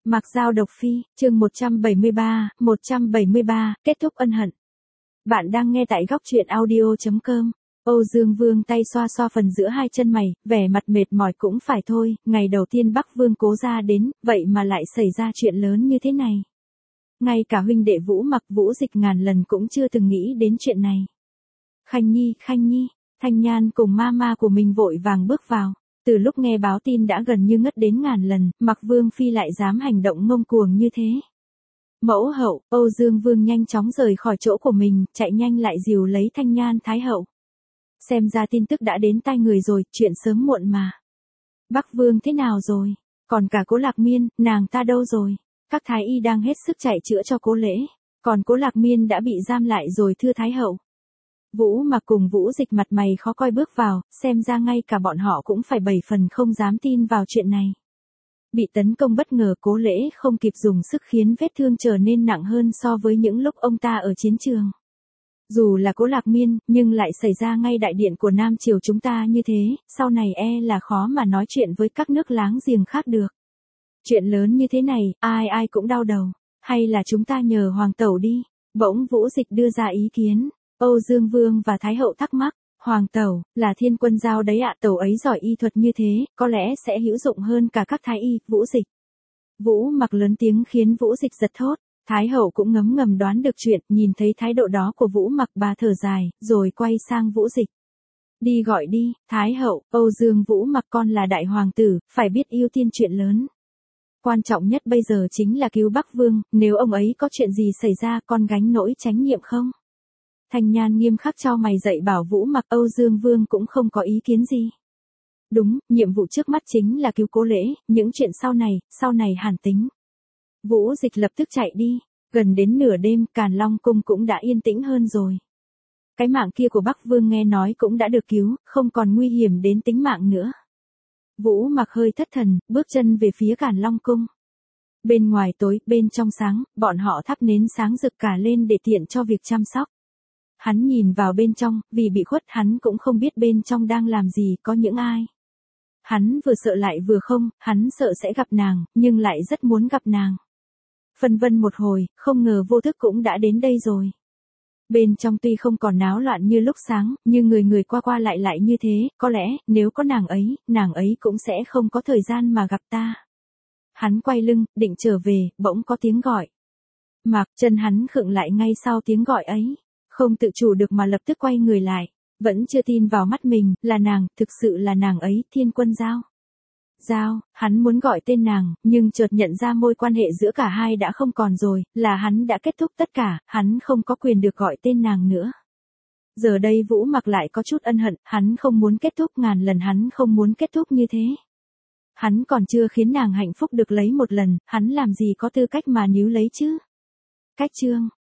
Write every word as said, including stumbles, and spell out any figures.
Mạc Giao độc phi, chương một trăm bảy mươi ba, một trăm bảy mươi ba, kết thúc ân hận. Bạn đang nghe tại góc truyện audio chấm com. Âu Dương Vương tay xoa xoa phần giữa hai chân mày, vẻ mặt mệt mỏi cũng phải thôi, ngày đầu tiên Bắc Vương Cố gia đến, vậy mà lại xảy ra chuyện lớn như thế này. Ngay cả huynh đệ Vũ Mặc Vũ Dịch ngàn lần cũng chưa từng nghĩ đến chuyện này. Khanh Nhi, Khanh Nhi, Thanh Nhan cùng ma ma của mình vội vàng bước vào. Từ lúc nghe báo tin đã gần như ngất đến ngàn lần, Mặc Vương Phi lại dám hành động ngông cuồng như thế. Mẫu hậu, Âu Dương Vương nhanh chóng rời khỏi chỗ của mình, chạy nhanh lại dìu lấy Thanh Nhan Thái hậu. Xem ra tin tức đã đến tai người rồi, chuyện sớm muộn mà. Bắc Vương thế nào rồi? Còn cả Cố Lạc Miên, nàng ta đâu rồi? Các thái y đang hết sức chạy chữa cho Cố Lễ, còn Cố Lạc Miên đã bị giam lại rồi thưa Thái hậu. Vũ Mặc cùng Vũ Dịch mặt mày khó coi bước vào, xem ra ngay cả bọn họ cũng phải bảy phần không dám tin vào chuyện này. Bị tấn công bất ngờ, Cố Lễ không kịp dùng sức khiến vết thương trở nên nặng hơn so với những lúc ông ta ở chiến trường. Dù là Cố Lạc Miên, nhưng lại xảy ra ngay đại điện của Nam Triều chúng ta như thế, sau này e là khó mà nói chuyện với các nước láng giềng khác được. Chuyện lớn như thế này, ai ai cũng đau đầu, hay là chúng ta nhờ Hoàng tẩu đi, bỗng Vũ Dịch đưa ra ý kiến. Âu Dương Vương và Thái hậu thắc mắc, Hoàng tẩu, là Thiên Quân giao đấy ạ, tẩu ấy giỏi y thuật như thế, có lẽ sẽ hữu dụng hơn cả các thái y, Vũ Dịch. Vũ Mặc lớn tiếng khiến Vũ Dịch giật thốt, Thái hậu cũng ngấm ngầm đoán được chuyện, nhìn thấy thái độ đó của Vũ Mặc bà thở dài, rồi quay sang Vũ Dịch. Đi gọi đi, Thái hậu, Âu Dương Vũ Mặc con là đại hoàng tử, phải biết ưu tiên chuyện lớn. Quan trọng nhất bây giờ chính là cứu Bắc Vương, nếu ông ấy có chuyện gì xảy ra con gánh nỗi trách nhiệm không? Thanh Nhan nghiêm khắc cho mày dạy bảo Vũ Mặc. Âu Dương Vương cũng không có ý kiến gì. Đúng, nhiệm vụ trước mắt chính là cứu Cố Lễ, những chuyện sau này, sau này hàn tính. Vũ Dịch lập tức chạy đi, gần đến nửa đêm Càn Long Cung cũng đã yên tĩnh hơn rồi. Cái mạng kia của Bắc Vương nghe nói cũng đã được cứu, không còn nguy hiểm đến tính mạng nữa. Vũ Mặc hơi thất thần, bước chân về phía Càn Long Cung. Bên ngoài tối, bên trong sáng, bọn họ thắp nến sáng rực cả lên để tiện cho việc chăm sóc. Hắn nhìn vào bên trong, vì bị khuất hắn cũng không biết bên trong đang làm gì, có những ai. Hắn vừa sợ lại vừa không, hắn sợ sẽ gặp nàng, nhưng lại rất muốn gặp nàng. Phân vân một hồi, không ngờ vô thức cũng đã đến đây rồi. Bên trong tuy không còn náo loạn như lúc sáng, nhưng người người qua qua lại lại như thế, có lẽ, nếu có nàng ấy, nàng ấy cũng sẽ không có thời gian mà gặp ta. Hắn quay lưng, định trở về, bỗng có tiếng gọi. Mặc chân hắn khựng lại ngay sau tiếng gọi ấy. Không tự chủ được mà lập tức quay người lại, vẫn chưa tin vào mắt mình, là nàng, thực sự là nàng ấy, Thiên Quân Giao. Giao, hắn muốn gọi tên nàng, nhưng chợt nhận ra mối quan hệ giữa cả hai đã không còn rồi, là hắn đã kết thúc tất cả, hắn không có quyền được gọi tên nàng nữa. Giờ đây Vũ Mặc lại có chút ân hận, hắn không muốn kết thúc, ngàn lần hắn không muốn kết thúc như thế. Hắn còn chưa khiến nàng hạnh phúc được lấy một lần, hắn làm gì có tư cách mà níu lấy chứ. Cách chương